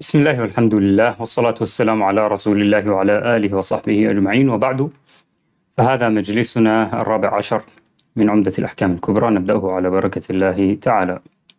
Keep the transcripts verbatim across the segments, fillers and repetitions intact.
بسم الله والحمد لله والصلاة والسلام على رسول الله وعلى آله وصحبه أجمعين، وبعد، فهذا مجلسنا الرابع عشر من عمدة الأحكام الكبرى، نبدأه على بركة الله تعالى.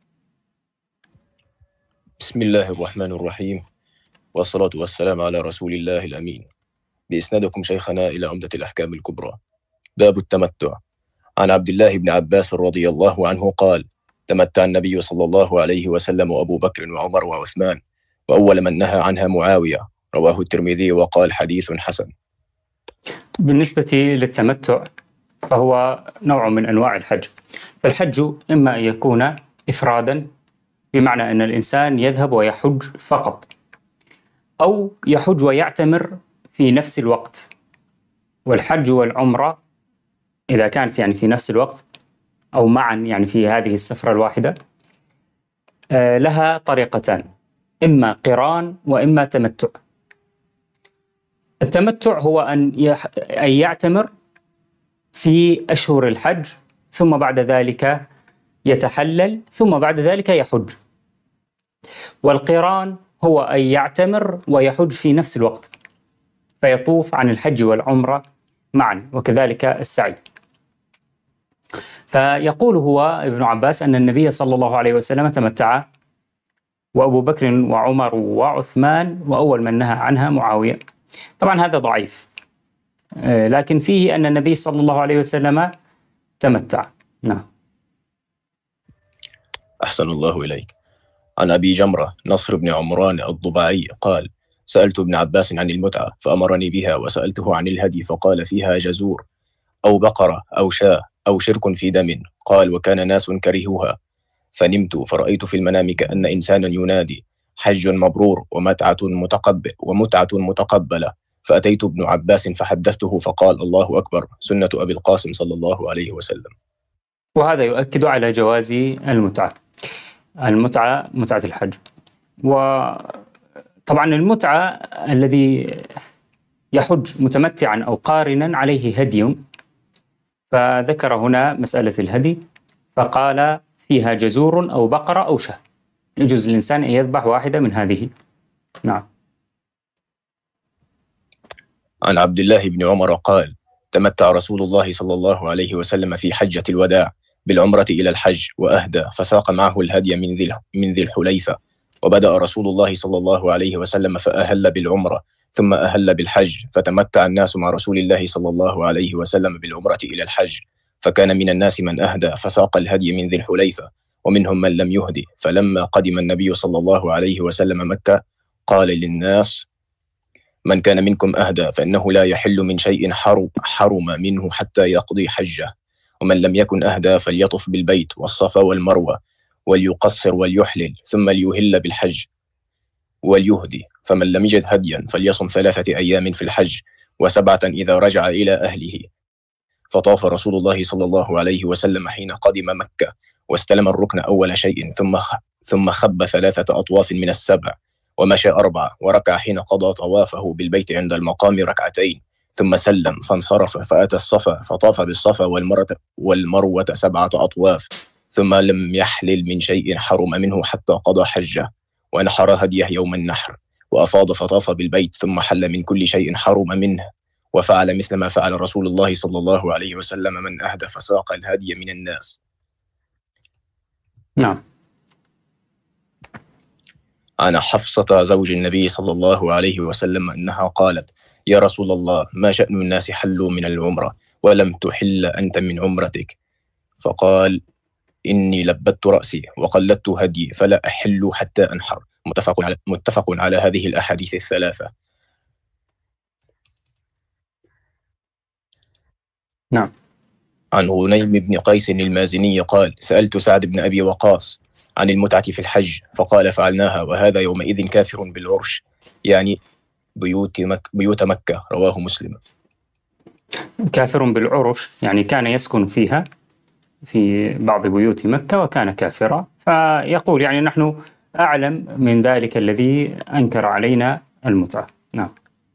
بسم الله الرحمن الرحيم، والصلاة والسلام على رسول الله الأمين. بإسنادكم شيخنا إلى عمدة الأحكام الكبرى. باب التمتع. عن عبد الله بن عباس رضي الله عنه قال: تمتع النبي صلى الله عليه وسلم وأبو بكر وعمر وعثمان، وأول من نهى عنها معاوية. رواه الترمذي وقال حديث حسن. بالنسبة للتمتع فهو نوع من أنواع الحج. فالحج إما أن يكون إفرادا، بمعنى أن الإنسان يذهب ويحج فقط، أو يحج ويعتمر في نفس الوقت. والحج والعمرة إذا كانت يعني في نفس الوقت أو معا يعني في هذه السفرة الواحدة لها طريقتان، إما قران وإما تمتع. التمتع هو أن يح... أن يعتمر في أشهر الحج، ثم بعد ذلك يتحلل، ثم بعد ذلك يحج. والقران هو أن يعتمر ويحج في نفس الوقت، فيطوف عن الحج والعمرة معا، وكذلك السعي. فيقول هو ابن عباس أن النبي صلى الله عليه وسلم تمتع، وأبو بكر وعمر وعثمان، وأول من نهى عنها معاوية. طبعا هذا ضعيف، لكن فيه أن النبي صلى الله عليه وسلم تمتع. نعم. أحسن الله إليك. عن أبي جمرة نصر بن عمران الضباعي قال: سألت ابن عباس عن المتعة فأمرني بها، وسألته عن الهدي فقال: فيها جزور أو بقرة أو شاة أو شرك في دم. قال: وكان ناس كرهوها، فنمت فرأيت في المنام كأن إنسانا ينادي: حج مبرور ومتعة متقبل ومتعة متقبلة. فأتيت ابن عباس فحدثته فقال: الله أكبر، سنة أبي القاسم صلى الله عليه وسلم. وهذا يؤكد على جواز المتعة المتعة متعة الحج. وطبعا المتعة الذي يحج متمتعا أو قارنا عليه هدي، فذكر هنا مسألة الهدي فقال: فيها جزور أو بقرة أو شاة، يجوز للإنسان أن يذبح واحدة من هذه. نعم. عن عبد الله بن عمر قال: تمتع رسول الله صلى الله عليه وسلم في حجة الوداع بالعمرة إلى الحج، وأهدى فساق معه الهدي من ذي من ذي الحليفة. وبدأ رسول الله صلى الله عليه وسلم فأهل بالعمرة ثم أهل بالحج، فتمتع الناس مع رسول الله صلى الله عليه وسلم بالعمرة إلى الحج. فكان من الناس من أهدى فساق الهدي من ذي الحليفة، ومنهم من لم يهدي. فلما قدم النبي صلى الله عليه وسلم مكة قال للناس: من كان منكم أهدى فإنه لا يحل من شيء حرم, حرم منه حتى يقضي حجه، ومن لم يكن أهدى فليطف بالبيت والصفا والمروة وليقصر وليحلل، ثم ليهل بالحج وليهدي. فمن لم يجد هديا فليصم ثلاثة أيام في الحج وسبعة إذا رجع إلى أهله. فطاف رسول الله صلى الله عليه وسلم حين قدم مكة، واستلم الركن أول شيء، ثم ثم خب ثلاثة أطواف من السبع، ومشى أربعة، وركع حين قضى طوافه بالبيت عند المقام ركعتين، ثم سلم فانصرف فأتى الصفا فطاف بالصفا والمروة والمروة سبعة أطواف، ثم لم يحلل من شيء حرم منه حتى قضى حجه، ونحر هديه يوم النحر، وأفاض فطاف بالبيت، ثم حل من كل شيء حرم منه، وفعل مثل ما فعل رسول الله صلى الله عليه وسلم من أهدى فساق الهدي من الناس. نعم. عن حفصة زوج النبي صلى الله عليه وسلم أنها قالت: يا رسول الله، ما شأن الناس حلوا من العمرة ولم تحل أنت من عمرتك؟ فقال: إني لبت رأسي وقلدت هدي فلا أحل حتى أنحر. متفق على, متفق على هذه الأحاديث الثلاثة. نعم. عن غنيم بن قيس المازني قال: سألت سعد بن أبي وقاص عن المتعة في الحج، فقال: فعلناها، وهذا يومئذ كافر بالعرش، يعني بيوت, مك بيوت مكة. رواه مسلم. كافر بالعرش يعني كان يسكن فيها في بعض بيوت مكة وكان كافرا، فيقول يعني نحن أعلم من ذلك الذي أنكر علينا المتعة. نعم.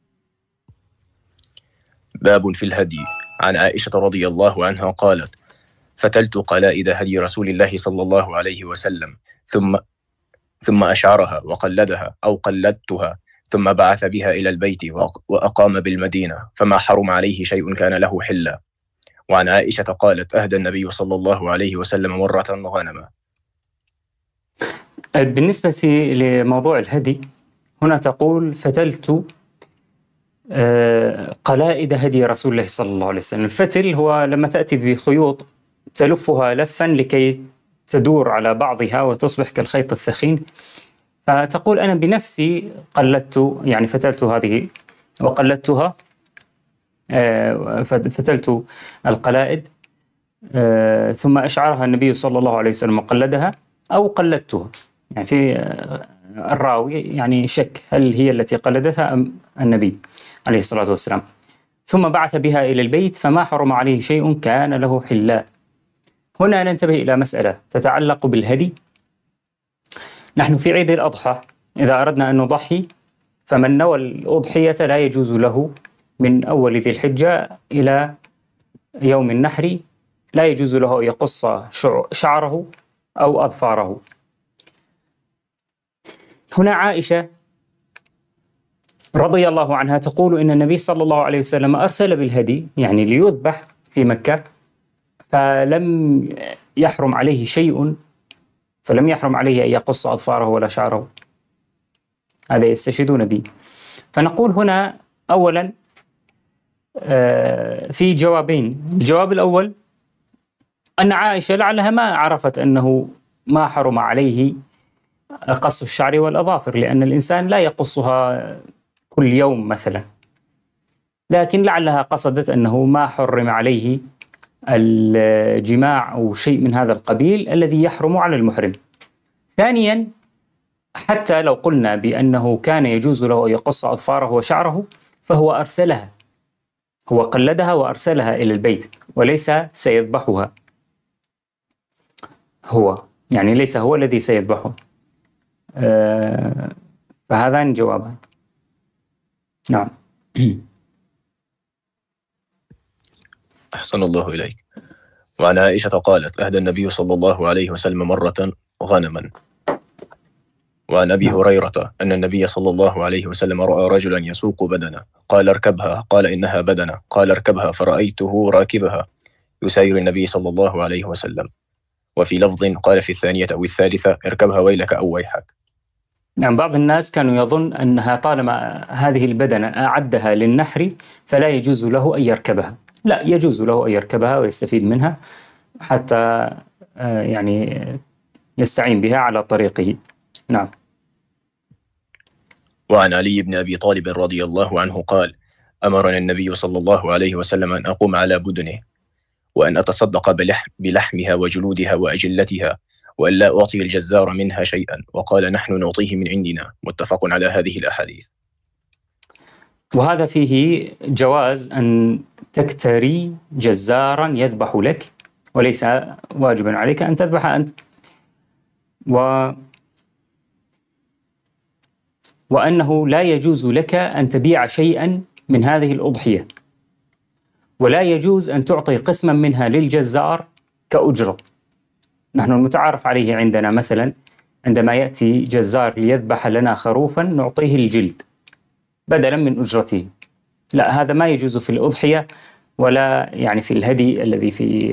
باب في الهدي. عن عائشة رضي الله عنها قالت: فتلت قلائد هدي رسول الله صلى الله عليه وسلم، ثم ثم أشعرها وقلدها أو قلدتها، ثم بعث بها إلى البيت وأقام بالمدينة، فما حرم عليه شيء كان له حلا. وعن عائشة قالت: أهدى النبي صلى الله عليه وسلم مرة غنما. بالنسبة لموضوع الهدي، هنا تقول: فتلت قلائد هدي رسول الله صلى الله عليه وسلم. الفتل هو لما تأتي بخيوط تلفها لفا لكي تدور على بعضها وتصبح كالخيط الثخين، فتقول: أنا بنفسي قلدت، يعني فتلت هذه وقلدتها، فتلت القلائد ثم أشعرها النبي صلى الله عليه وسلم وقلدها أو قلدتها. يعني في الراوي يعني شك هل هي التي قلدتها أم النبي عليه الصلاة والسلام. ثم بعث بها إلى البيت فما حرم عليه شيء كان له حلا. هنا ننتبه إلى مسألة تتعلق بالهدي. نحن في عيد الأضحى إذا أردنا أن نضحي، فمن نوى الأضحية لا يجوز له من أول ذي الحجة إلى يوم النحر، لا يجوز له أن يقص شعره أو أظفاره. هنا عائشة رضي الله عنها تقول إن النبي صلى الله عليه وسلم أرسل بالهدي، يعني ليذبح في مكة، فلم يحرم عليه شيء، فلم يحرم عليه أن يقص أظفاره ولا شعره. هذا يستشهدون به. فنقول هنا أولا في جوابين. الجواب الأول أن عائشة لعلها ما عرفت أنه ما حرم عليه قص الشعر والأظافر، لأن الإنسان لا يقصها كل يوم مثلا، لكن لعلها قصدت أنه ما حرم عليه الجماع أو شيء من هذا القبيل الذي يحرم على المحرم. ثانيا، حتى لو قلنا بأنه كان يجوز له أن يقص أظفاره وشعره، فهو أرسلها، هو قلدها وأرسلها إلى البيت وليس سيذبحها هو، يعني ليس هو الذي سيذبحه. آه فهذان جوابان. نعم. أحسن الله إليك. وعن عائشة قالت: أهدى النبي صلى الله عليه وسلم مرة غنما. وعن أبي هريرة أن النبي صلى الله عليه وسلم رأى رجلا يسوق بدنة، قال: اركبها. قال: إنها بدنة. قال: اركبها. فرأيته راكبها يساير النبي صلى الله عليه وسلم. وفي لفظ قال في الثانية أو الثالثة: اركبها ويلك أو ويحك. يعني بعض الناس كانوا يظن أنها طالما هذه البدنة أعدها للنحر فلا يجوز له أن يركبها. لا، يجوز له أن يركبها ويستفيد منها حتى يعني يستعين بها على طريقه. نعم. وعن علي بن أبي طالب رضي الله عنه قال: أمرني النبي صلى الله عليه وسلم أن أقوم على بدنه وأن أتصدق بلحم بلحمها وجلودها وأجلتها، وأن لا أعطي الجزار منها شيئا، وقال: نحن نعطيه من عندنا. متفق على هذه الأحاديث. وهذا فيه جواز أن تكتري جزارا يذبح لك، وليس واجبا عليك أن تذبح أنت. و وأنه لا يجوز لك أن تبيع شيئا من هذه الأضحية، ولا يجوز أن تعطي قسما منها للجزار كأجرة. نحن المتعارف عليه عندنا مثلا عندما يأتي جزار ليذبح لنا خروفا نعطيه الجلد بدلا من أجرته. لا، هذا ما يجوز في الأضحية ولا يعني في الهدي الذي في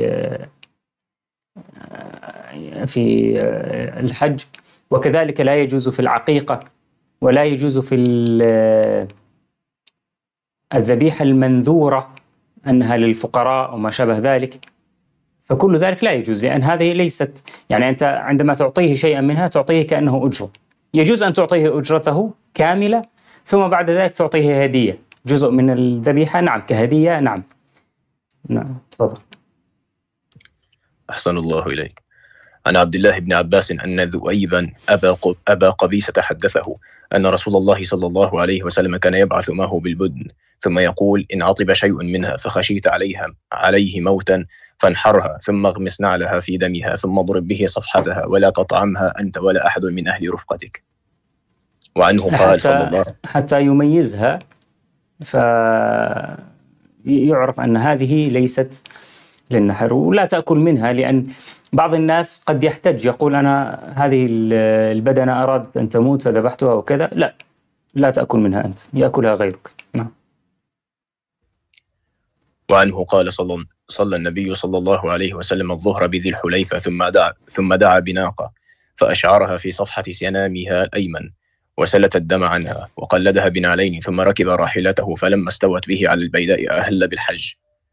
في الحج، وكذلك لا يجوز في العقيقة، ولا يجوز في الذبيحة المنذورة أنها للفقراء وما شابه ذلك. فكل ذلك لا يجوز، لأن هذه ليست، يعني أنت عندما تعطيه شيئا منها تعطيه كأنه أجرة. يجوز أن تعطيه أجرته كاملة ثم بعد ذلك تعطيه هدية، جزء من الذبيحة، نعم، كهدية. نعم. نعم، تفضل. أحسن الله إليك. عن عبد الله بن عباس أن ذؤيبا أبا, أبا قبيسة حدثه أن رسول الله صلى الله عليه وسلم كان يبعث معه بالبدن، ثم يقول: إن عطب شيء منها فخشيت عليها عليه موتا فانحرها، ثم اغمس نعلها في دمها، ثم اضرب به صفحتها، ولا تطعمها أنت ولا أحد من أهل رفقتك. وعنه قال حتى صلى الله حتى يميزها، فيعرف أن هذه ليست للنحر ولا تأكل منها، لأن بعض الناس قد يحتج يقول أنا هذه البدنة أرادت أن تموت فذبحتها وكذا. لا، لا تأكل منها أنت، يأكلها غيرك. نعم. وعنه قال صلى, صلى النبي صلى الله عليه وسلم الظهر بذي الحليفة ثم دعا, ثم دعا بناقة فأشعرها في صفحة سنامها الأيمن وسلت الدم عنها وقلدها بنعلين ثم ركب راحلته فلما استوت به على البيداء أهل بالحج.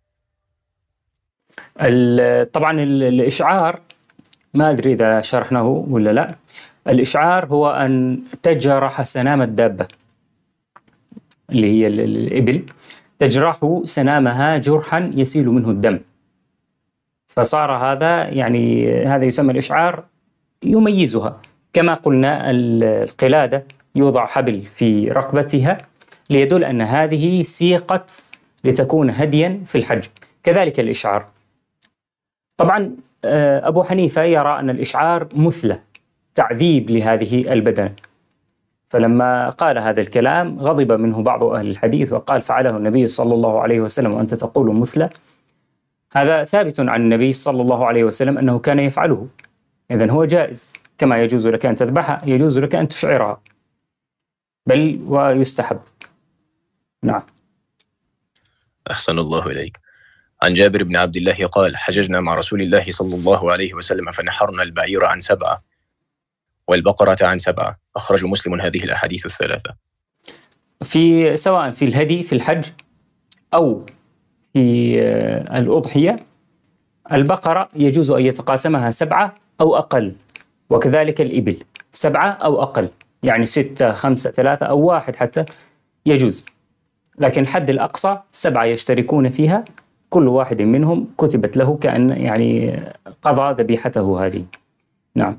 طبعا الإشعار ما أدري إذا شرحناه ولا لا. الإشعار هو أن تجرح سنام الدابة اللي هي الإبل، تجرح سنامها جرحا يسيل منه الدم، فصار هذا يعني هذا يسمى الإشعار يميزها. كما قلنا القلادة يوضع حبل في رقبتها ليدل أن هذه سيقت لتكون هديا في الحج، كذلك الإشعار. طبعا أبو حنيفة يرى أن الإشعار مثلى، تعذيب لهذه البدنة، فلما قال هذا الكلام غضب منه بعض أهل الحديث وقال فعله النبي صلى الله عليه وسلم وأنت تقول مثلى. هذا ثابت عن النبي صلى الله عليه وسلم أنه كان يفعله، إذن هو جائز، كما يجوز لك أن تذبحها يجوز لك أن تشعرها، بل ويستحب. نعم. أحسن الله إليك. عن جابر بن عبد الله قال حججنا مع رسول الله صلى الله عليه وسلم فنحرنا البعير عن سبعة والبقرة عن سبعة. أخرج مسلم هذه الأحاديث الثلاثة. في سواء في الهدي في الحج أو في الأضحية، البقرة يجوز أن يتقاسمها سبعة أو أقل، وكذلك الإبل سبعة أو أقل، يعني ستة خمسة ثلاثة أو واحد حتى يجوز، لكن حد الأقصى سبعة يشتركون فيها، كل واحد منهم كتبت له كأن يعني قضى ذبيحته هذه. نعم.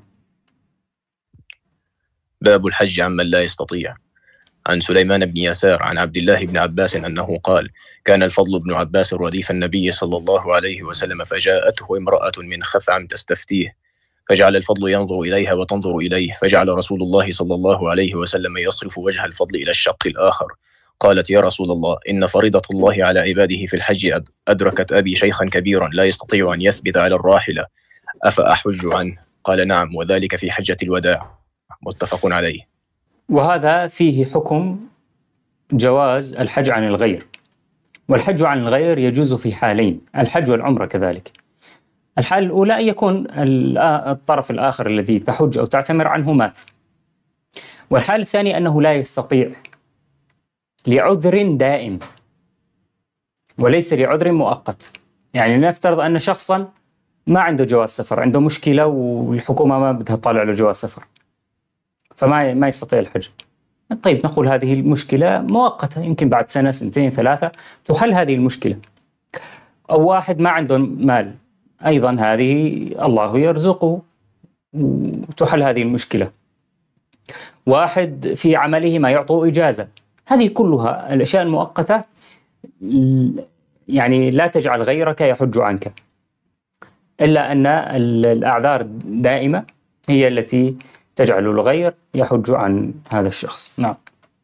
باب الحج عمن لا يستطيع. عن سليمان بن يسار عن عبد الله بن عباس أنه قال كان الفضل بن عباس رديف النبي صلى الله عليه وسلم فجاءته امرأة من خثعم تستفتيه فجعل الفضل ينظر إليها وتنظر إليه، فجعل رسول الله صلى الله عليه وسلم يصرف وجه الفضل إلى الشق الآخر. قالت يا رسول الله إن فريضة الله على عباده في الحج أدركت أبي شيخا كبيرا لا يستطيع أن يثبت على الراحلة أفأحج عنه؟ قال نعم، وذلك في حجة الوداع. متفق عليه. وهذا فيه حكم جواز الحج عن الغير، والحج عن الغير يجوز في حالين، الحج والعمرة كذلك. الحالة الأولى أن يكون الطرف الآخر الذي تحج أو تعتمر عنه مات، والحالة الثانية أنه لا يستطيع لعذر دائم وليس لعذر مؤقت. يعني نفترض أن شخصا ما عنده جواز سفر، عنده مشكلة والحكومة ما بدها تطالع له جواز سفر، فما ما يستطيع الحج. طيب نقول هذه المشكلة مؤقتة، يمكن بعد سنة سنتين ثلاثة تحل هذه المشكلة. أو واحد ما عنده مال، أيضا هذه الله يرزقه وتحل هذه المشكلة. واحد في عمله ما يعطوه إجازة، هذه كلها الأشياء المؤقتة يعني لا تجعل غيرك يحج عنك، إلا أن الأعذار دائمة هي التي تجعل الغير يحج عن هذا الشخص. نعم.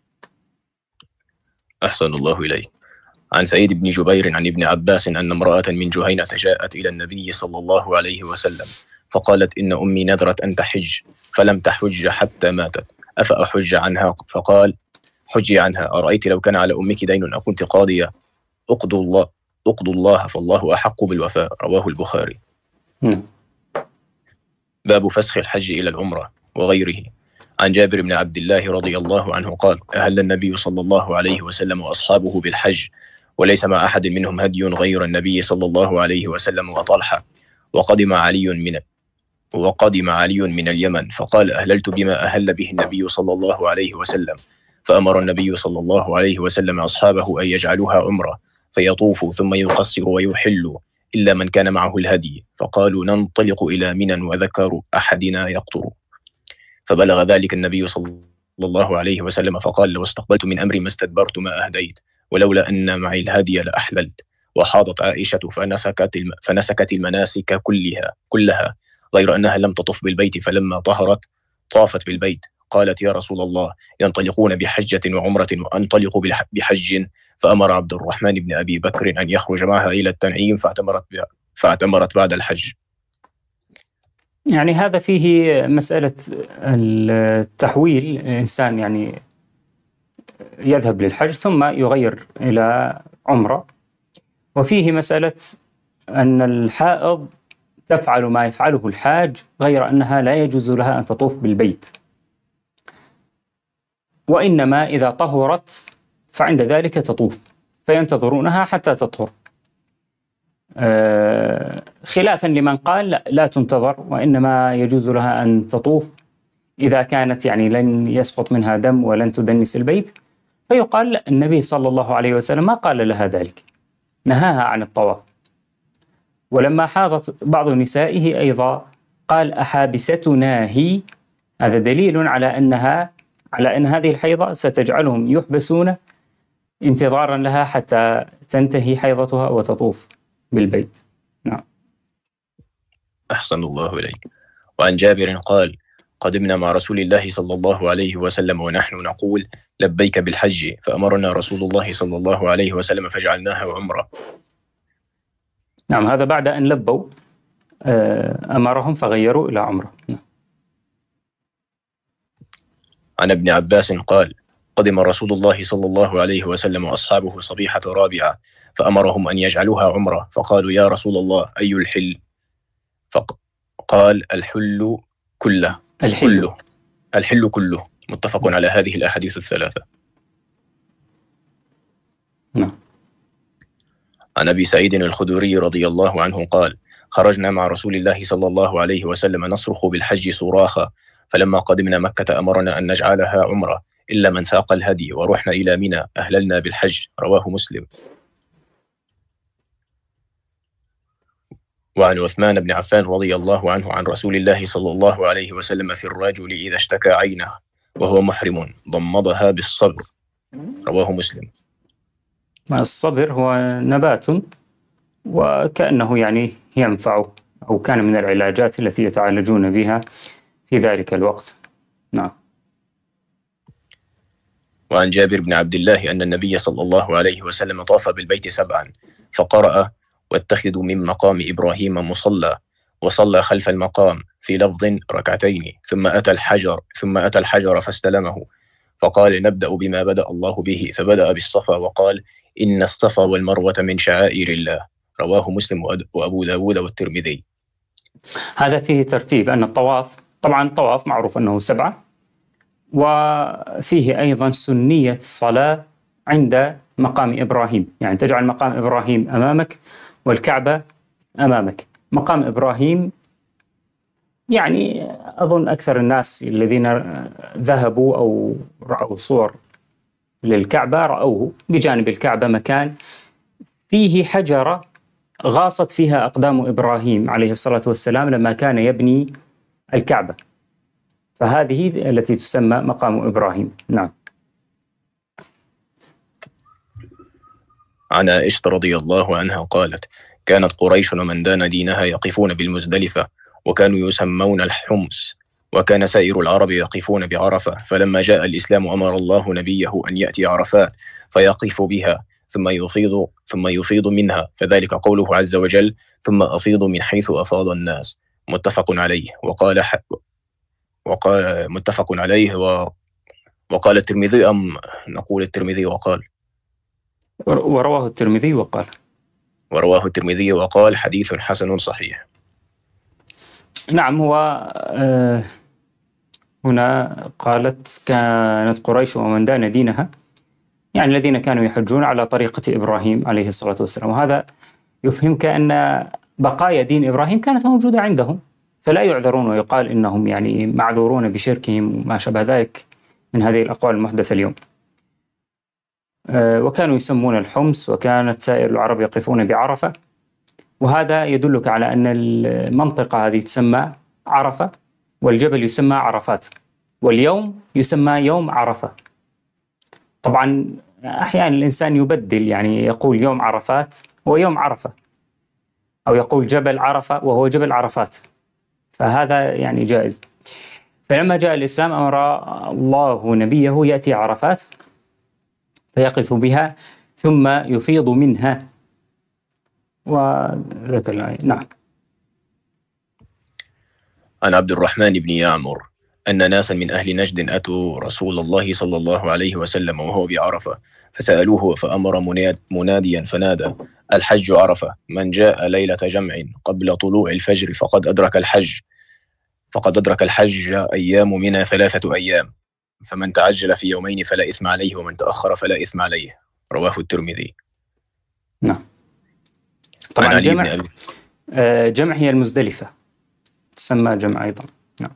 أحسن الله إليك. عن سعيد بن جبير عن ابن عباس أن امرأة من جهينة جاءت إلى النبي صلى الله عليه وسلم فقالت إن أمي نذرت أن تحج فلم تحج حتى ماتت أفأحج عنها؟ فقال حجي عنها، أرأيت لو كان على أمك دين أكنت قاضية؟ أقضوا الله أقضوا الله فالله أحق بالوفاء. رواه البخاري. م. باب فسخ الحج إلى العمرة وغيره. عن جابر بن عبد الله رضي الله عنه قال أهل النبي صلى الله عليه وسلم وأصحابه بالحج وليس مع أحد منهم هدي غير النبي صلى الله عليه وسلم وطلحة، وقدم علي من وقدم علي من اليمن فقال أهللت بما أهل به النبي صلى الله عليه وسلم، فأمر النبي صلى الله عليه وسلم أصحابه أن يجعلوها عمرة فيطوفوا ثم يقصروا ويحلوا إلا من كان معه الهدي، فقالوا ننطلق إلى منى وذكر أحدنا يقطر. فبلغ ذلك النبي صلى الله عليه وسلم فقال لو استقبلت من أمري ما استدبرت ما أهديت، ولولا أن معي الهدي لأحللت. وحاضت عائشة فنسكت, الم... فنسكت المناسك كلها كلها غير أنها لم تطف بالبيت، فلما طهرت طافت بالبيت. قالت يا رسول الله ينطلقون بحجة وعمرة وأنطلق بحج، فأمر عبد الرحمن بن أبي بكر أن يخرج معها إلى التنعيم فاعتمرت فاعتمرت بعد الحج. يعني هذا فيه مسألة التحويل، الإنسان يعني يذهب للحج ثم يغير إلى عمرة، وفيه مسألة أن الحائض تفعل ما يفعله الحاج غير أنها لا يجوز لها أن تطوف بالبيت، وإنما إذا طهرت فعند ذلك تطوف، فينتظرونها حتى تطهر، آه خلافا لمن قال لا, لا تنتظر وإنما يجوز لها أن تطوف إذا كانت يعني لن يسقط منها دم ولن تدنس البيت، فيقال لا، النبي صلى الله عليه وسلم ما قال لها ذلك، نهاها عن الطواف. ولما حاضت بعض نسائه أيضا قال أحابستنا هي، هذا دليل على أنها على أن هذه الحيضة ستجعلهم يحبسون انتظارا لها حتى تنتهي حيضتها وتطوف بالبيت. نعم. أحسن الله إليك. وعن جابر قال: قدمنا مع رسول الله صلى الله عليه وسلم ونحن نقول لبيك بالحج، فأمرنا رسول الله صلى الله عليه وسلم فجعلناها عمرة. نعم، هذا بعد أن لبوا أمرهم فغيروا إلى عمرة. نعم. عن ابن عباس قال: قدم رسول الله صلى الله عليه وسلم وأصحابه صبيحة رابعة فأمرهم أن يجعلوها عمرة، فقالوا: يا رسول الله أي الحل؟ فقال: الحل كله الحل كله الحل كله. متفق على هذه الأحاديث الثلاثة. نعم. عن أبي سعيد الخدري رضي الله عنه قال: خرجنا مع رسول الله صلى الله عليه وسلم نصرخ بالحج صراخا، فلما قدمنا مكة أمرنا أن نجعلها عمرة إلا من ساق الهدي، ورحنا إلى منى أهللنا بالحج. رواه مسلم. وعن عثمان بن عفان رضي الله عنه عن رسول الله صلى الله عليه وسلم في الرجل إذا اشتكى عينه وهو محرم ضمضها بالصبر. رواه مسلم. الصبر هو نبات وكأنه يعني ينفع أو كان من العلاجات التي يتعالجون بها في ذلك الوقت. نعم. وعن جابر بن عبد الله أن النبي صلى الله عليه وسلم طاف بالبيت سبعا فقرأ: واتخذوا من مقام إبراهيم مصلى، وصلى خلف المقام في لفظ ركعتين، ثم أتى الحجر ثم أتى الحجر فاستلمه، فقال: نبدأ بما بدأ الله به، فبدأ بالصفا وقال: إن الصفا والمروة من شعائر الله. رواه مسلم وأبو داود والترمذي. هذا فيه ترتيب أن الطواف، طبعا الطواف معروف أنه سبعة، وفيه أيضا سنية الصلاة عند مقام إبراهيم، يعني تجعل مقام إبراهيم أمامك والكعبة أمامك. مقام إبراهيم يعني أظن أكثر الناس الذين ذهبوا أو رأوا صور للكعبة رأوه بجانب الكعبة مكان فيه حجرة غاصت فيها أقدام إبراهيم عليه الصلاة والسلام لما كان يبني الكعبة، فهذه التي تسمى مقام إبراهيم. نعم. عن عائشة رضي الله عنها قالت: كانت قريش ومن دان دينها يقفون بالمزدلفة، وكانوا يسمون الحمص، وكان سائر العرب يقفون بعرفة، فلما جاء الإسلام أمر الله نبيه أن يأتي عرفات فيقف بها ثم يفيض ثم يفيض منها، فذلك قوله عز وجل: ثم أفيض من حيث أفاض الناس. متفق عليه. وقال ح... وقال متفق عليه و... وقال الترمذي أم نقول الترمذي وقال ورواه الترمذي وقال ورواه الترمذي وقال حديث حسن صحيح. نعم. هو آه هنا قالت كانت قريش ومن دان دينها، يعني الذين كانوا يحجون على طريقة إبراهيم عليه الصلاة والسلام، وهذا يفهمك أن بقايا دين إبراهيم كانت موجودة عندهم، فلا يعذرون ويقال إنهم يعني معذورون بشركهم وما شابه ذلك من هذه الأقوال المحدثة اليوم. أه وكانوا يسمون الحمص، وكانت سائر العرب يقفون بعرفة، وهذا يدلك على أن المنطقة هذه تسمى عرفة، والجبل يسمى عرفات، واليوم يسمى يوم عرفة. طبعا أحيانا الإنسان يبدل، يعني يقول يوم عرفات هو يوم عرفة، أو يقول جبل عرفة وهو جبل عرفات، فهذا يعني جائز. فلما جاء الإسلام أمر الله نبيه يأتي عرفات فيقف بها ثم يفيض منها، وذكر الآية. نعم. عن عبد الرحمن بن يعمر أن ناسا من أهل نجد أتوا رسول الله صلى الله عليه وسلم وهو بعرفة فسألوه فأمر مناديا فنادى: الحج عرفة، من جاء ليلة جمع قبل طلوع الفجر فقد أدرك الحج فقد أدرك الحج أيام منى ثلاثة أيام، فمن تعجل في يومين فلا إثم عليه ومن تأخر فلا إثم عليه. رواه الترمذي. نعم. طبعا الجمع آه جمع هي المزدلفة، تسمى جمع أيضا. نعم.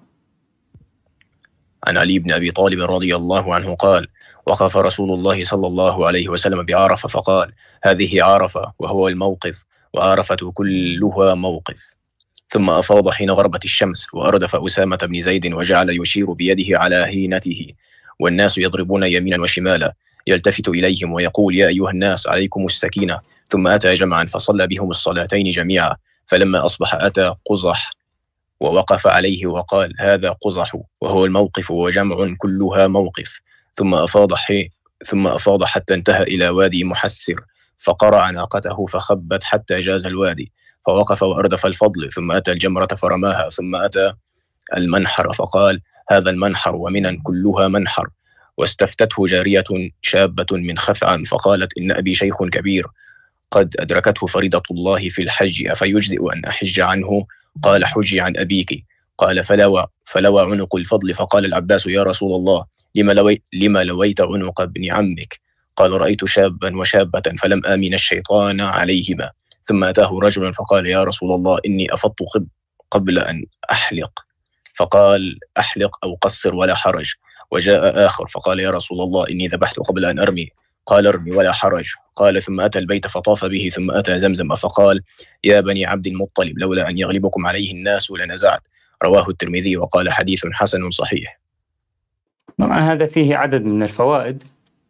عن علي بن أبي طالب رضي الله عنه قال: وقف رسول الله صلى الله عليه وسلم بعرفة فقال: هذه عرفة وهو الموقف، وعرفة كلها موقف. ثم أفاض حين غربت الشمس وأردف أسامة بن زيد وجعل يشير بيده على هينته، والناس يضربون يمينا وشمالا، يلتفت إليهم ويقول: يا أيها الناس عليكم السكينة. ثم أتى جمعا فصلى بهم الصلاتين جميعا، فلما أصبح أتى قزح ووقف عليه وقال: هذا قزح وهو الموقف وجمع كلها موقف. ثم أفاض حي ثم أفاض حتى انتهى إلى وادي محسر، فقرع ناقته فخبت حتى جاز الوادي، فوقف وأردف الفضل، ثم أتى الجمرة فرماها، ثم أتى المنحر فقال: هذا المنحر ومنى كلها منحر. واستفتته جارية شابة من خثعم فقالت: إن أبي شيخ كبير قد أدركته فريضة الله في الحج، أفيجزئ أن أحج عنه؟ قال: حجي عن أبيك. قال: فلوى فلوى عنق الفضل، فقال العباس: يا رسول الله، لما, لوي لما لويت عنق ابن عمك؟ قال: رأيت شابا وشابة فلم آمن الشيطان عليهما. ثم أتاه رجل فقال: يا رسول الله، إني أفضت قبل أن أحلق. فقال: أحلق أو قصر ولا حرج. وجاء آخر فقال: يا رسول الله، إني ذبحت قبل أن أرمي. قال: ارمي ولا حرج. قال: ثم أتى البيت فطاف به، ثم أتى زمزم فقال: يا بني عبد المطلب، لولا أن يغلبكم عليه الناس لنزعت. رواه الترمذي وقال: حديث حسن صحيح. طبعا هذا فيه عدد من الفوائد.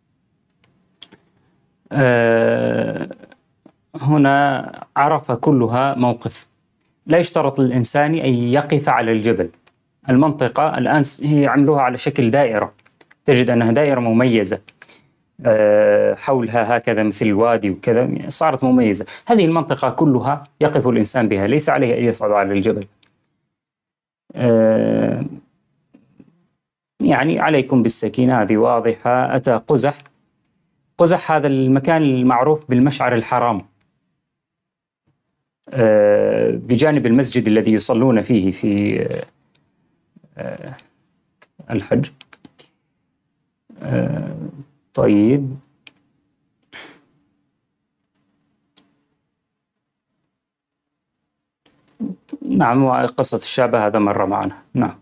أه هنا عرفة كلها موقف، لا يشترط للإنسان أن يقف على الجبل. المنطقة الآن هي عملوها على شكل دائرة، تجد أنها دائرة مميزة حولها هكذا مثل الوادي وكذا، صارت مميزة. هذه المنطقة كلها يقف الإنسان بها، ليس عليه أن يصعد على الجبل. يعني عليكم بالسكينة، هذه واضحة. أتى قزح. قزح هذا المكان المعروف بالمشعر الحرام، بجانب المسجد الذي يصلون فيه في الحج. طيب، نعم، وقصة الشابة هذا مرة معنا. نعم.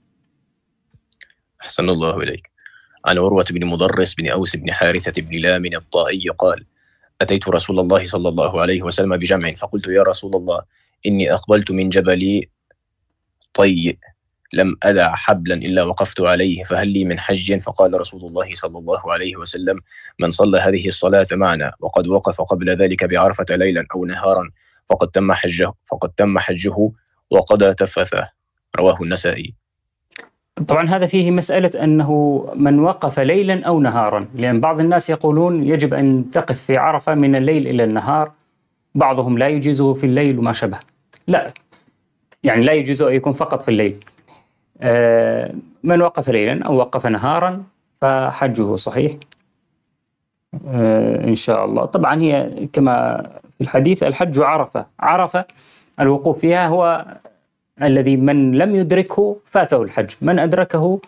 أحسن الله إليك. عن عروة بن مضرس بن أوس بن حارثة بن لام الطائي قال: أتيت رسول الله صلى الله عليه وسلم بجمع فقلت: يا رسول الله، إني أقبلت من جبل طي لم أدع حبلا إلا وقفت عليه، فهل لي من حج؟ فقال رسول الله صلى الله عليه وسلم: من صلى هذه الصلاة معنا وقد وقف قبل ذلك بعرفة ليلا أو نهارا فقد تم حجه فقد تم حجه وقضى تفثه. رواه النسائي. طبعا هذا فيه مسألة أنه من وقف ليلا أو نهارا، لأن بعض الناس يقولون يجب أن تقف في عرفة من الليل إلى النهار، بعضهم لا يجيزه في الليل وما شبه. لا، يعني لا يجوز أن يكون فقط في الليل. آه من وقف ليلا أو وقف نهارا فحجه صحيح آه إن شاء الله. طبعا هي كما في الحديث: الحج عرفة. عرفة الوقوف فيها هو الذي من لم يدركه فاته الحج، من أدركه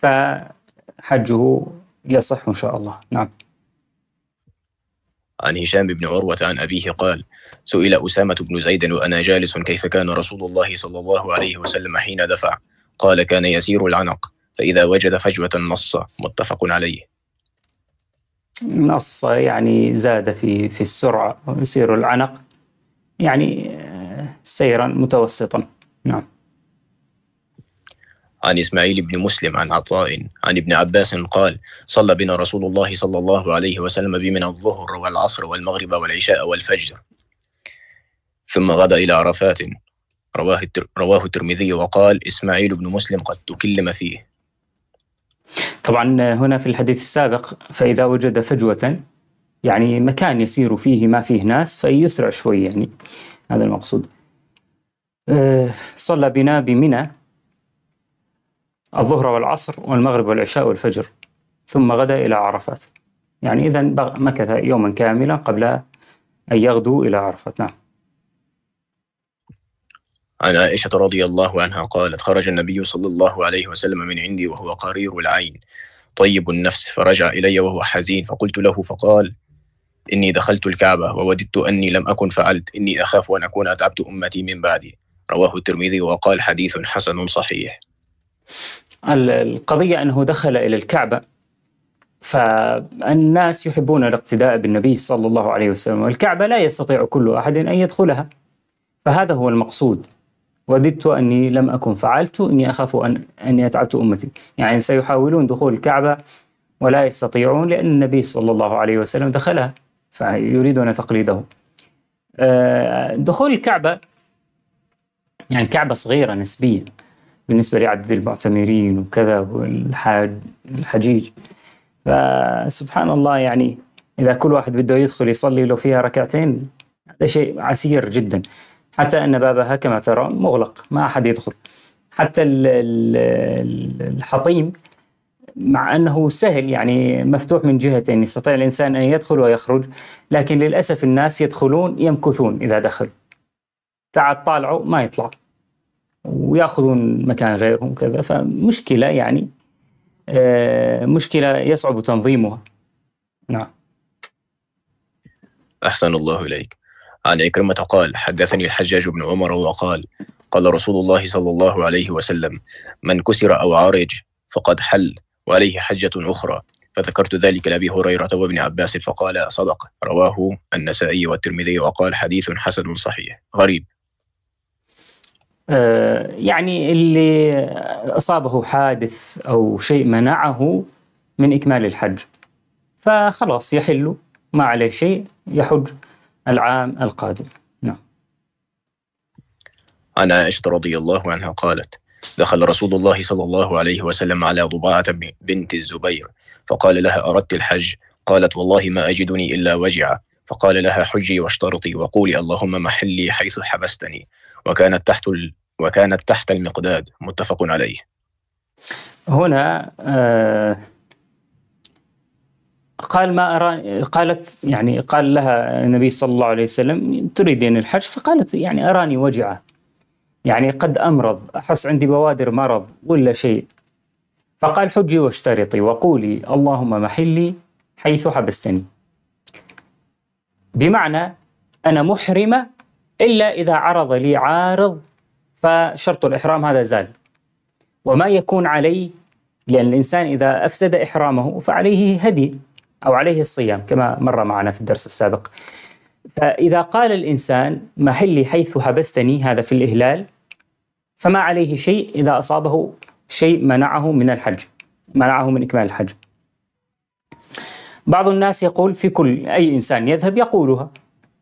فحجه يصح إن شاء الله. نعم. عن هشام بن عروة عن أبيه قال: سئل أسامة بن زيد وأنا جالس كيف كان رسول الله صلى الله عليه وسلم حين دفع؟ قال: كان يسير العنق، فإذا وجد فجوة نص. متفق عليه. نص يعني زاد في في السرعة، يسير العنق يعني سيرا متوسطا. نعم. عن إسماعيل بن مسلم عن عطاء عن ابن عباس قال: صلى بنا رسول الله صلى الله عليه وسلم بمن الظهر والعصر والمغرب والعشاء والفجر، ثم غدا إلى عرفات. رواه رواه الترمذي وقال: إسماعيل بن مسلم قد تكلم فيه. طبعا هنا في الحديث السابق: فإذا وجد فجوة يعني مكان يسير فيه ما فيه ناس فيسرع شوي، يعني هذا المقصود. أه صلى بنا بمنى الظهر والعصر والمغرب والعشاء والفجر ثم غدا إلى عرفات، يعني إذا مكث يوما كاملا قبل أن يغدو إلى عرفات. نعم. عن عائشة رضي الله عنها قالت: خرج النبي صلى الله عليه وسلم من عندي وهو قرير العين طيب النفس، فرجع إلي وهو حزين، فقلت له فقال: إني دخلت الكعبة ووددت أني لم أكن فعلت، إني أخاف أن أكون أتعبت أمتي من بعدي. رواه الترمذي وقال حديث حسن صحيح. القضية أنه دخل إلى الكعبة، فالناس يحبون الاقتداء بالنبي صلى الله عليه وسلم، والكعبة لا يستطيع كل أحد أن يدخلها، فهذا هو المقصود. وددت أني لم أكن فعلت، إني أخاف أن أني أتعبت أمتي، يعني سيحاولون دخول الكعبة ولا يستطيعون لأن النبي صلى الله عليه وسلم دخلها، فيريدون تقليده. دخول الكعبة يعني الكعبة صغيرة نسبيا بالنسبة لعدد المعتمرين وكذا والحاج الحجيج، فسبحان الله يعني إذا كل واحد بده يدخل يصلي له فيها ركعتين هذا شيء عسير جدا، حتى أن بابها كما ترون مغلق ما أحد يدخل. حتى الحطيم مع أنه سهل يعني مفتوح من جهتين، يستطيع الإنسان أن يدخل ويخرج، لكن للأسف الناس يدخلون يمكثون إذا دخلوا، تعال طالعوا ما يطلع ويأخذون مكان غيرهم كذا، فمشكلة يعني آه مشكلة يصعب تنظيمها. نعم. أحسن الله إليك. عن عكرمة قال: حدثني الحجاج بن عمر وقال: قال رسول الله صلى الله عليه وسلم: من كسر أو عرج فقد حل وعليه حجة أخرى، فذكرت ذلك لأبي هريرة وابن عباس فقال: صدق. رواه النسائي والترمذي وقال حديث حسن صحيح. غريب. آه يعني اللي أصابه حادث أو شيء منعه من إكمال الحج فخلاص يحل ما عليه شيء، يحج العام القادم. نعم. عن عائشة رضي الله عنها قالت: دخل رسول الله صلى الله عليه وسلم على ضباعة بنت الزبير فقال لها: أردت الحج؟ قالت: والله ما أجدني إلا وجعة. فقال لها: حجي واشترطي وقولي اللهم محلي حيث حبستني. وكانت تحت ال... وكانت تحت المقداد. متفق عليه. هنا آه قال ما أراني، قالت يعني قال لها النبي صلى الله عليه وسلم: تريدين الحج؟ فقالت: يعني أراني وجعة، يعني قد أمرض، أحس عندي بوادر مرض ولا شيء. فقال: حجي واشترطي وقولي اللهم محلي حيث حبستني، بمعنى أنا محرمة إلا إذا عرض لي عارض فشرط الإحرام هذا زال، وما يكون علي، لأن الإنسان إذا أفسد إحرامه فعليه هدي أو عليه الصيام كما مر معنا في الدرس السابق. فإذا قال الإنسان محلي حيث حبستني هذا في الإهلال فما عليه شيء إذا أصابه شيء منعه من الحج، منعه من إكمال الحج. بعض الناس يقول في كل أي إنسان يذهب يقولها،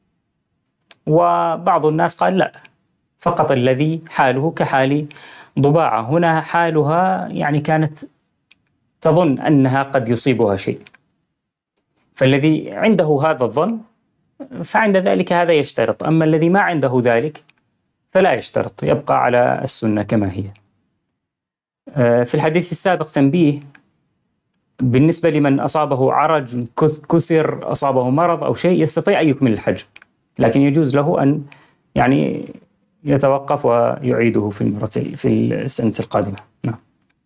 وبعض الناس قال لا، فقط الذي حاله كحال ضباعة. هنا حالها يعني كانت تظن أنها قد يصيبها شيء، فالذي عنده هذا الظن فعند ذلك هذا يشترط، أما الذي ما عنده ذلك فلا يشترط، يبقى على السنة كما هي. في الحديث السابق تنبيه بالنسبة لمن أصابه عرج، كسر، أصابه مرض أو شيء، يستطيع أن يكمل الحج، لكن يجوز له أن يعني يتوقف ويعيده في المرة في السنة القادمة. نعم.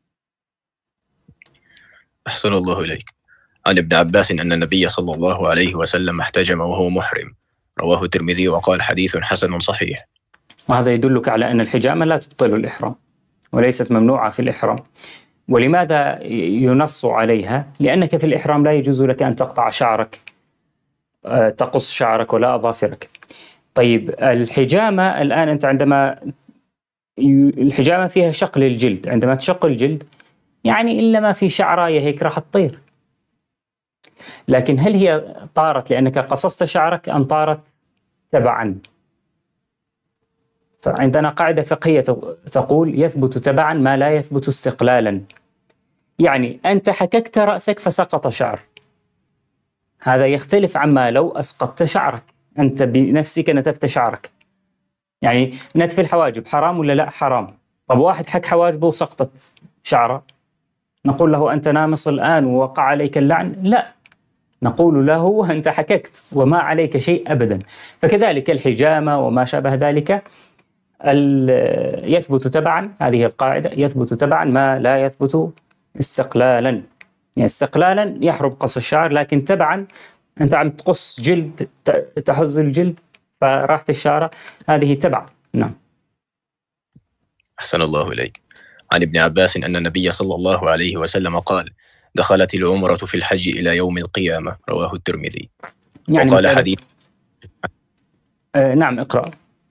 أحسن الله إليك. عن ابن عباس أن النبي صلى الله عليه وسلم احتجم وهو محرم. رواه الترمذي وقال حديث حسن صحيح. وهذا يدلك على أن الحجامة لا تبطل الإحرام وليست ممنوعة في الإحرام. ولماذا ينص عليها؟ لأنك في الإحرام لا يجوز لك أن تقطع شعرك، تقص شعرك ولا أظافرك. طيب الحجامة الآن أنت عندما الحجامة فيها شق الجلد، عندما تشق الجلد يعني إلا ما في شعراية هيك راح تطير، لكن هل هي طارت لأنك قصصت شعرك أم طارت تبعا؟ فعندنا قاعدة فقهية تقول يثبت تبعا ما لا يثبت استقلالا، يعني أنت حككت رأسك فسقط شعر، هذا يختلف عما لو أسقطت شعرك، أنت بنفسك نتفت شعرك. يعني نتف الحواجب حرام ولا لا؟ حرام. طب واحد حك حواجبه وسقطت شعره، نقول له أنت نامص الآن ووقع عليك اللعن؟ لا، نقول له أنت حككت وما عليك شيء أبدا. فكذلك الحجامة وما شابه ذلك يثبت تبعا، هذه القاعدة، يثبت تبعا ما لا يثبت استقلالا. يعني استقلالا يحرم قص الشعر، لكن تبعا أنت عم تقص جلد، تحز الجلد فراحت الشعرة، هذه تبع. نعم. أحسن الله إليك. عن ابن عباس أن النبي صلى الله عليه وسلم قال: دخلت العمرة في الحج إلى يوم القيامة، رواه الترمذي. يعني وقال حديث آه نعم اقرأ.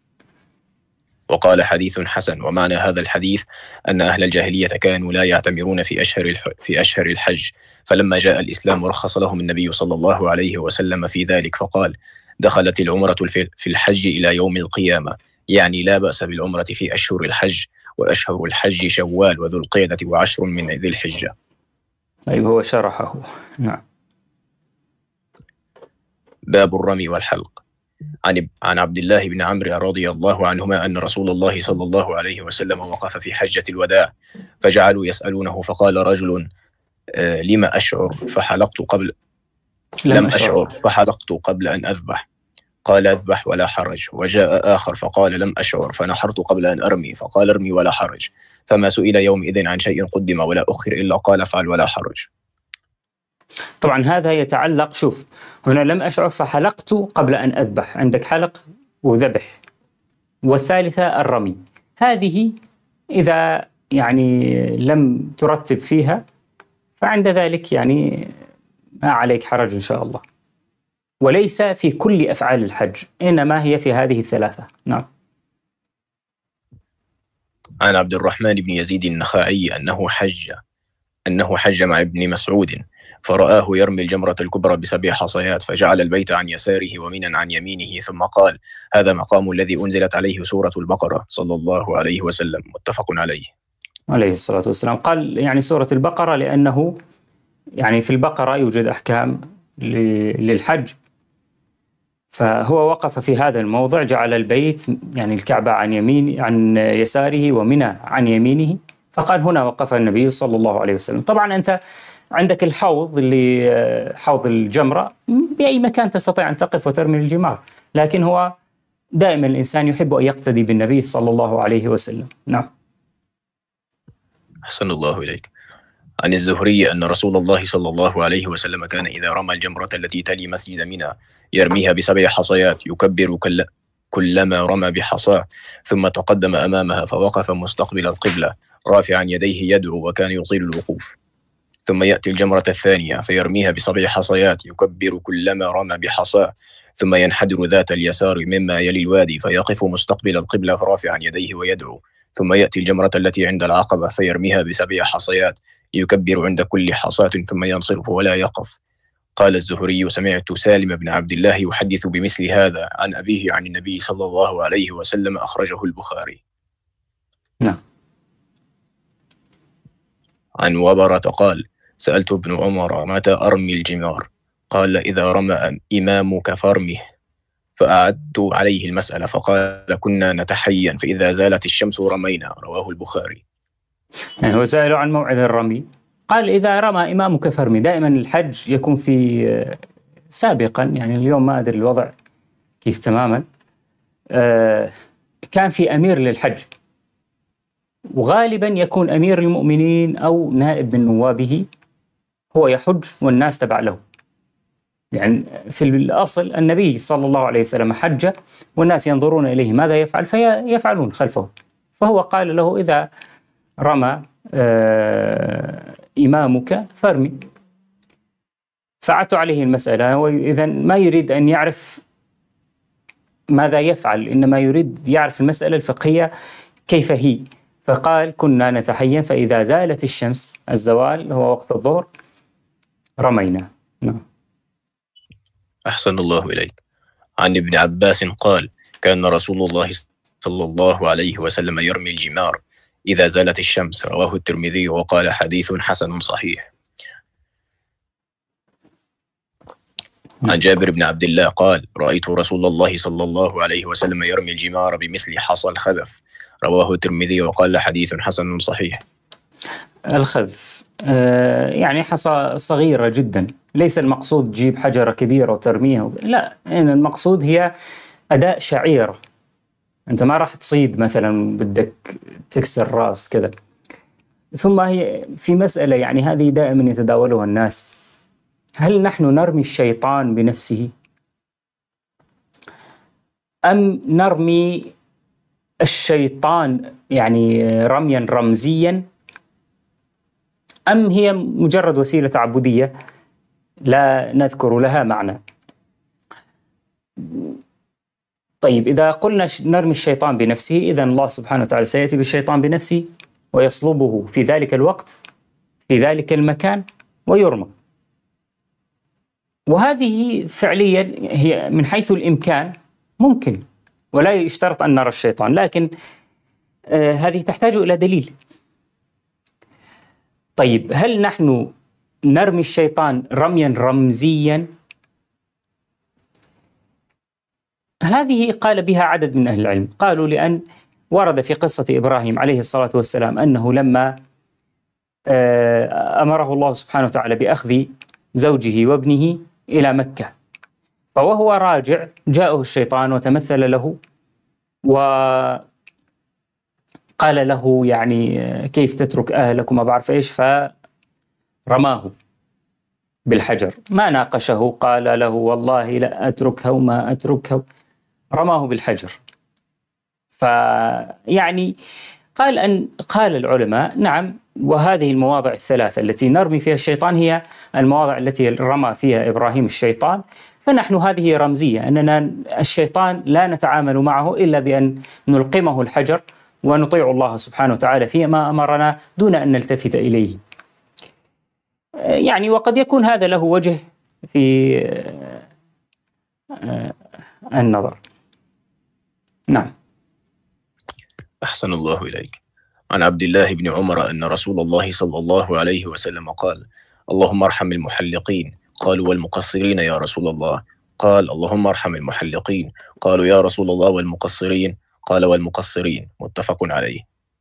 وقال حديث حسن. ومعنى هذا الحديث أن أهل الجاهلية كانوا لا يعتمرون في أشهر الح... في أشهر الحج، فلما جاء الإسلام رخص لهم النبي صلى الله عليه وسلم في ذلك، فقال: دخلت العمرة في الحج إلى يوم القيامة، يعني لا بأس بالعمرة في أشهر الحج، وأشهر الحج شوال وذو القعدة وعشر من ذي الحجة. أيوه هو شرحه. نعم. باب الرمي والحلق. عن عن عبد الله بن عمرو رضي الله عنهما أن رسول الله صلى الله عليه وسلم وقف في حجة الوداع، فجعلوا يسألونه، فقال رجل: آه لما أشعر فحلقت قبل لم, لم أشعر. أشعر فحلقت قبل أن أذبح. قال: أذبح ولا حرج. وجاء آخر فقال: لم أشعر فنحرت قبل أن أرمي. فقال: ارمي ولا حرج. فما سئل يومئذ عن شيء قدم ولا أخر إلا قال: افعل ولا حرج. طبعا هذا يتعلق، شوف هنا لم أشعر فحلقت قبل أن أذبح، عندك حلق وذبح، والثالثة الرمي. هذه إذا يعني لم ترتب فيها فعند ذلك يعني ما عليك حرج إن شاء الله، وليس في كل أفعال الحج، إنما هي في هذه الثلاثة. نعم. عن عبد الرحمن بن يزيد النخعي أنه حج أنه حج مع ابن مسعود، فرآه يرمي الجمرة الكبرى بسبع حصيات، فجعل البيت عن يساره ومنى عن يمينه، ثم قال: هذا مقام الذي أنزلت عليه سورة البقرة، صلى الله عليه وسلم، متفق عليه. عليه الصلاة والسلام. قال يعني سورة البقرة لأنه يعني في البقرة يوجد أحكام للحج، فهو وقف في هذا الموضع، جعل البيت يعني الكعبة عن يمين عن يساره ومنى عن يمينه، فقال هنا وقف النبي صلى الله عليه وسلم. طبعا أنت عندك الحوض اللي حوض الجمرة، بأي مكان تستطيع أن تقف وترمي الجمار، لكن هو دائما الإنسان يحب أن يقتدي بالنبي صلى الله عليه وسلم. نعم. أحسن الله إليك. عن الزهري أن رسول الله صلى الله عليه وسلم كان إذا رمى الجمرة التي تلي مسجد منى يرميها بسبع حصيات، يكبر كل كلما رمى بحصاه، ثم تقدم أمامها فوقف مستقبل القبلة رافعا يديه يدعو، وكان يطيل الوقوف. ثم يأتي الجمرة الثانية فيرميها بسبع حصيات، يكبر كلما رمى بحصاه، ثم ينحدر ذات اليسار مما يلي الوادي فيقف مستقبل القبلة رافعا يديه ويدعو. ثم يأتي الجمرة التي عند العقبة فيرميها بسبع حصيات، يكبر عند كل حصاة ثم ينصرف ولا يقف. قال الزهري: سمعت سالم بن عبد الله يحدث بمثل هذا عن أبيه عن النبي صلى الله عليه وسلم، أخرجه البخاري. نعم. عن وبرة قال: سألت ابن عمر: متى أرمي الجمار؟ قال: إذا رمى إمامك فارمه. فأعدت عليه المسألة فقال: كنا نتحين فإذا زالت الشمس رمينا، رواه البخاري. يعني هو سائل عن موعد الرمي، قال إذا رمى إمامك فارمي. دائما الحج يكون في سابقا، يعني اليوم ما أدري الوضع كيف تماما، آه كان في أمير للحج، وغالبا يكون أمير المؤمنين أو نائب من نوابه هو يحج والناس تبع له. يعني في الأصل النبي صلى الله عليه وسلم حج والناس ينظرون إليه ماذا يفعل فيفعلون خلفه، فهو قال له: إذا رمى آه إمامك فارمي. فعدت عليه المسألة، وإذا ما يريد أن يعرف ماذا يفعل، إنما يريد يعرف المسألة الفقهية كيف هي. فقال: كنا نتحين فإذا زالت الشمس، الزوال هو وقت الظهر، رمينا. نعم. أحسن الله إليك. عن ابن عباس قال: كان رسول الله صلى الله عليه وسلم يرمي الجمار إذا زالت الشمس، رواه الترمذي، وقال: حديث حسن صحيح. عن جابر بن عبد الله قال: رأيت رسول الله صلى الله عليه وسلم يرمي الجمار بمثل حصى الخذف. رواه الترمذي وقال حديث حسن صحيح. الخذف آه يعني حصى صغيرة جدا، ليس المقصود تجيب حجرة كبيرة وترميها، لا، يعني المقصود هي أداء شعيرة. أنت ما راح تصيد مثلا بدك تكسر راس كذا. ثم هي في مسألة يعني هذه دائما يتداولها الناس: هل نحن نرمي الشيطان بنفسه أم نرمي الشيطان يعني رميا رمزيا، أم هي مجرد وسيلة عبودية لا نذكر لها معنى؟ طيب إذا قلنا نرمي الشيطان بنفسه، إذن الله سبحانه وتعالى سيأتي بالشيطان بنفسه ويصلبه في ذلك الوقت في ذلك المكان ويرمى. وهذه فعليا هي من حيث الإمكان ممكن، ولا يشترط أن نرى الشيطان، لكن آه هذه تحتاج إلى دليل. طيب هل نحن نرمي الشيطان رميا رمزيا؟ هذه قال بها عدد من أهل العلم، قالوا لأن ورد في قصة إبراهيم عليه الصلاة والسلام أنه لما آه أمره الله سبحانه وتعالى بأخذ زوجه وابنه إلى مكة، فوهو راجع جاءه الشيطان وتمثل له وقال له يعني كيف تترك أهلك وما بعرف إيش، فرماه بالحجر، ما ناقشه، قال له والله لا أتركها وما أتركها، رماه بالحجر. فيعني قال أن قال العلماء نعم، وهذه المواضع الثلاثة التي نرمي فيها الشيطان هي المواضع التي رمى فيها إبراهيم الشيطان، فنحن هذه رمزية أننا الشيطان لا نتعامل معه إلا بأن نلقمه الحجر ونطيع الله سبحانه وتعالى فيما أمرنا دون أن نلتفت إليه. يعني وقد يكون هذا له وجه في النظر. نعم. أحسن الله إليك. عن عبد الله بن عمر أن رسول الله صلى الله عليه وسلم قال: اللهم ارحم المحلقين. قالوا: والمقصرين يا رسول الله؟ قال: اللهم ارحم المحلقين. قالوا: يا رسول الله والمقصرين؟ قال: والمقصرين. متفق عليه.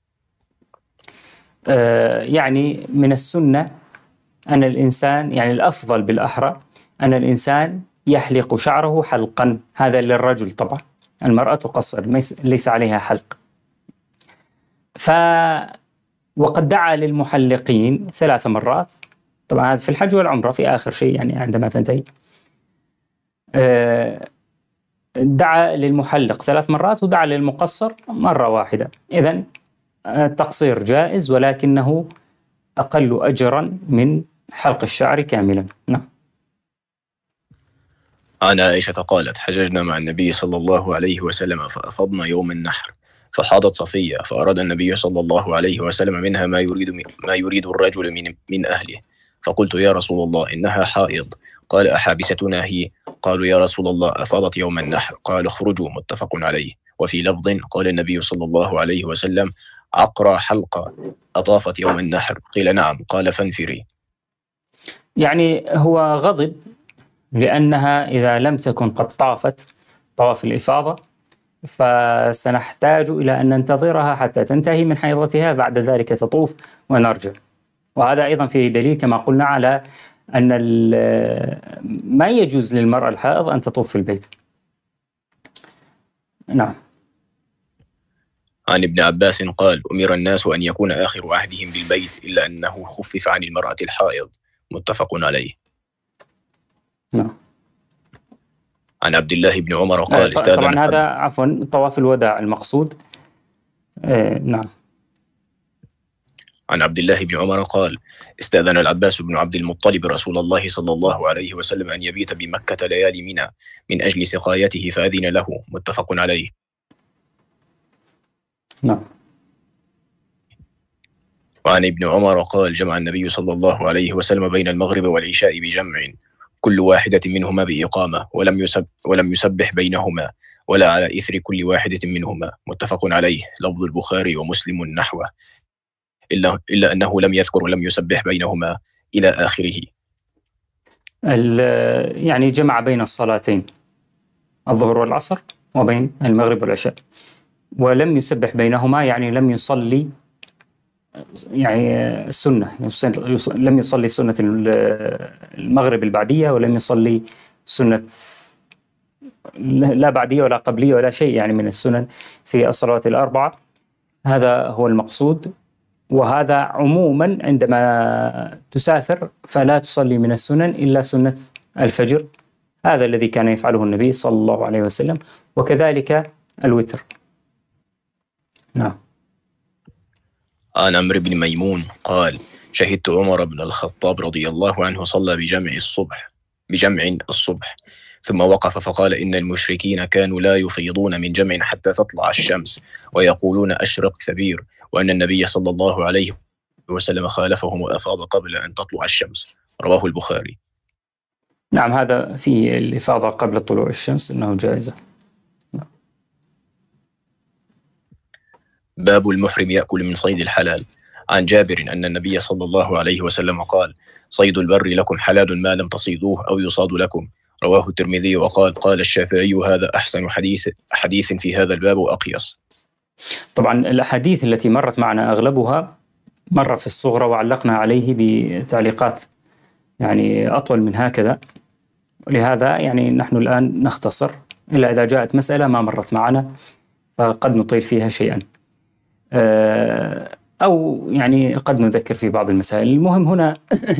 آه يعني من السنة أن الإنسان، يعني الأفضل بالأحرى أن الإنسان يحلق شعره حلقا، هذا للرجل طبعا، المرأة تقصر ليس عليها حلق. ف وقد دعا للمحلقين ثلاث مرات، طبعا هذا في الحج والعمرة في آخر شيء يعني عندما تنتهي. أه دعا للمحلق ثلاث مرات ودعا للمقصر مرة واحدة. إذن التقصير جائز ولكنه أقل أجرا من حلق الشعر كاملا. نعم. عن عائشة قالت: حججنا مع النبي صلى الله عليه وسلم فأفضنا يوم النحر، فحاضت صفية، فأراد النبي صلى الله عليه وسلم منها ما يريد ما يريد الرجل من من أهله، فقلت: يا رسول الله إنها حائض. قال: أحابستنا هي؟ قالوا: يا رسول الله أفاضت يوم النحر. قال: اخرجوا. متفق عليه. وفي لفظ قال النبي صلى الله عليه وسلم: عقرى حلقة أطافت يوم النحر. قيل: نعم. قال: فانفري. يعني هو غضب لأنها إذا لم تكن قد طافت طواف الإفاضة فسنحتاج إلى أن ننتظرها حتى تنتهي من حيضتها، بعد ذلك تطوف ونرجع. وهذا أيضا فيه دليل كما قلنا على أن ما يجوز للمرأة الحائض أن تطوف في البيت. نعم. عن ابن عباس قال: أمر الناس أن يكون آخر عهدهم بالبيت إلا أنه خفف عن المرأة الحائض. متفق عليه. نعم. عن عبد الله بن عمر قال: طبعا هذا عفوا طواف الوداع المقصود. آه نعم. عن عبد الله بن عمر قال: استأذن العباس بن عبد المطلب رسول الله صلى الله عليه وسلم أن يبيت بمكة ليالي منى من أجل سقايته فأذن له. متفق عليه. نعم. وعن ابن عمر قال: جمع النبي صلى الله عليه وسلم بين المغرب والعشاء بجمع، كل واحدة منهما بإقامة، ولم يسب ولم يسبح بينهما ولا على إثر كل واحدة منهما. متفق عليه. لفظ البخاري ومسلم نحوه، إلا, إلا أنه لم يذكر لم يسبح بينهما إلى آخره. يعني جمع بين الصلاتين الظهر والعصر وبين المغرب والعشاء، ولم يسبح بينهما، يعني لم يصلي يعني السنة، لم يصلي سنة المغرب البعدية، ولم يصلي سنة لا بعدية ولا قبلية ولا شيء يعني من السنن في الصلوات الأربعة. هذا هو المقصود. وهذا عموما عندما تسافر فلا تصلي من السنن إلا سنة الفجر، هذا الذي كان يفعله النبي صلى الله عليه وسلم، وكذلك الوتر. نعم. عن عمرو بن ميمون قال: شهدت عمر بن الخطاب رضي الله عنه صلى بجمع الصبح بجمع الصبح ثم وقف فقال: إن المشركين كانوا لا يفيضون من جمع حتى تطلع الشمس ويقولون أشرق ثبير، وأن النبي صلى الله عليه وسلم خالفهم وأفاض قبل أن تطلع الشمس. رواه البخاري. نعم، هذا في الإفاضة قبل طلوع الشمس أنه جائزة. باب المحرم يأكل من صيد الحلال. عن جابر أن النبي صلى الله عليه وسلم قال: صيد البر لكم حلال ما لم تصيدوه أو يصاد لكم. رواه الترمذي وقال: قال الشافعي: هذا أحسن حديث حديث في هذا الباب وأقيس. طبعا الأحاديث التي مرت معنا أغلبها مر في الصغرى وعلقنا عليه بتعليقات يعني أطول من هكذا، ولهذا يعني نحن الآن نختصر إلا إذا جاءت مسألة ما مرت معنا فقد نطيل فيها شيئا، أو يعني قد نذكر في بعض المسائل. المهم هنا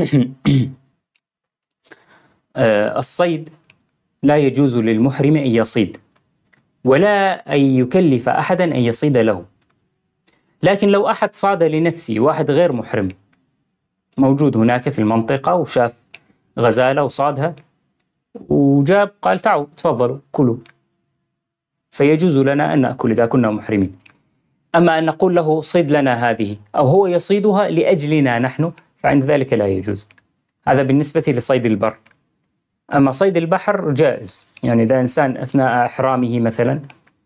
الصيد لا يجوز للمحرم أن يصيد، ولا أن يكلف أحدا أن يصيد له. لكن لو أحد صاد لنفسه، واحد غير محرم موجود هناك في المنطقة وشاف غزالة وصادها وجاب قال: تعالوا تفضلوا كلوا، فيجوز لنا أن نأكل إذا كنا محرمين. أما أن نقول له صيد لنا هذه، أو هو يصيدها لأجلنا نحن، فعند ذلك لا يجوز. هذا بالنسبة لصيد البر. أما صيد البحر جائز، يعني إذا إنسان أثناء إحرامه مثلا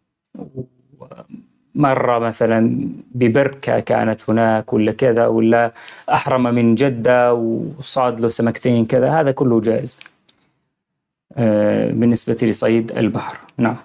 مر مثلا ببركة كانت هناك ولا كذا، ولا أحرم من جدة وصاد له سمكتين كذا، هذا كله جائز آه بالنسبة لصيد البحر. نعم.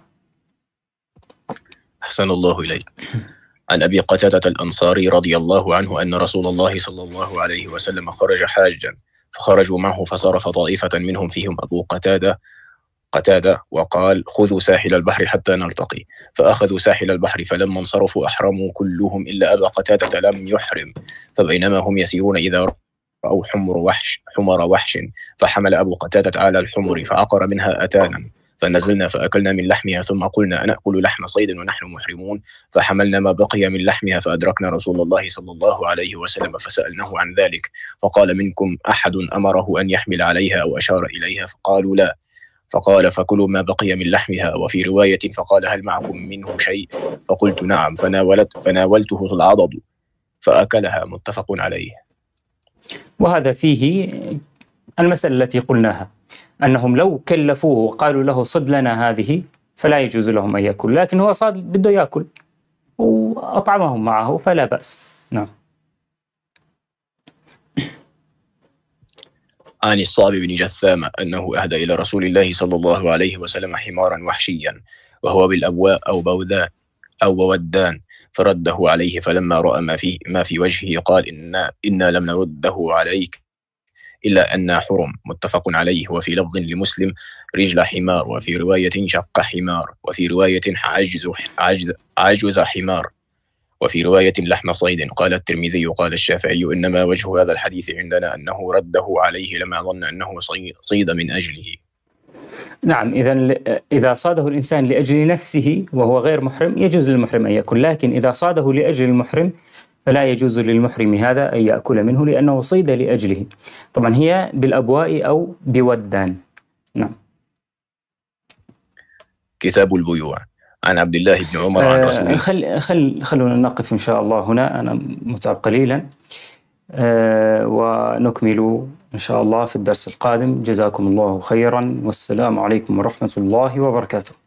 أحسن الله إليك. عن أبي قتادة الأنصاري رضي الله عنه أن رسول الله صلى الله عليه وسلم خرج حاجا، فخرجوا معه فصرف طائفة منهم فيهم أبو قتادة قتادة وقال: خذوا ساحل البحر حتى نلتقي. فأخذوا ساحل البحر، فلما انصرفوا أحرموا كلهم إلا أبا قتادة لم يحرم. فبينما هم يسيرون إذا رأوا حمر وحش حمر وحش فحمل أبو قتادة على الحمر فعقر منها أتانا، فنزلنا فأكلنا من لحمها، ثم قلنا: أنأكل لحم صيد ونحن محرمون؟ فحملنا ما بقي من لحمها فأدركنا رسول الله صلى الله عليه وسلم فسألناه عن ذلك، فقال: منكم أحد أمره أن يحمل عليها أو أشار إليها؟ فقالوا: لا. فقال: فكلوا ما بقي من لحمها. وفي رواية: فقال: هل معكم منه شيء؟ فقلت: نعم. فناولت فناولته العضد فأكلها. متفق عليه. وهذا فيه المسألة التي قلناها، أنهم لو كلفوه وقالوا له صد لنا هذه فلا يجوز لهم أن يأكل، لكن هو صاد بده يأكل وأطعمهم معه فلا بأس. نعم. عن الصعب بن جثامة أنه أهدى إلى رسول الله صلى الله عليه وسلم حمارا وحشيا وهو بالأبواء أو بودان أو بودان، فرده عليه، فلما رأى ما في ما في وجهه قال: إنا إنا لم نرده عليك إلا أن حرم. متفق عليه. وفي لفظ لمسلم: رجل حمار، وفي رواية: شق حمار، وفي رواية: عجز عجز عجز حمار، وفي رواية: لحم صيد. قال الترمذي قال الشافعي: إنما وجه هذا الحديث عندنا أنه رده عليه لما ظن أنه صيد من أجله. نعم، إذا إذا صاده الإنسان لأجل نفسه وهو غير محرم يجوز للمحرم أن يأكل، لكن إذا صاده لأجل المحرم فلا يجوز للمحرم هذا أن يأكل منه لأنه صيد لأجله. طبعا هي بالأبواء أو بودان. نعم. كتاب البيوع. عن عبد الله بن عمر عن رسول الله. خل خل خلونا نقف إن شاء الله هنا، أنا متعب قليلا، أه ونكمل إن شاء الله في الدرس القادم. جزاكم الله خيرا، والسلام عليكم ورحمة الله وبركاته.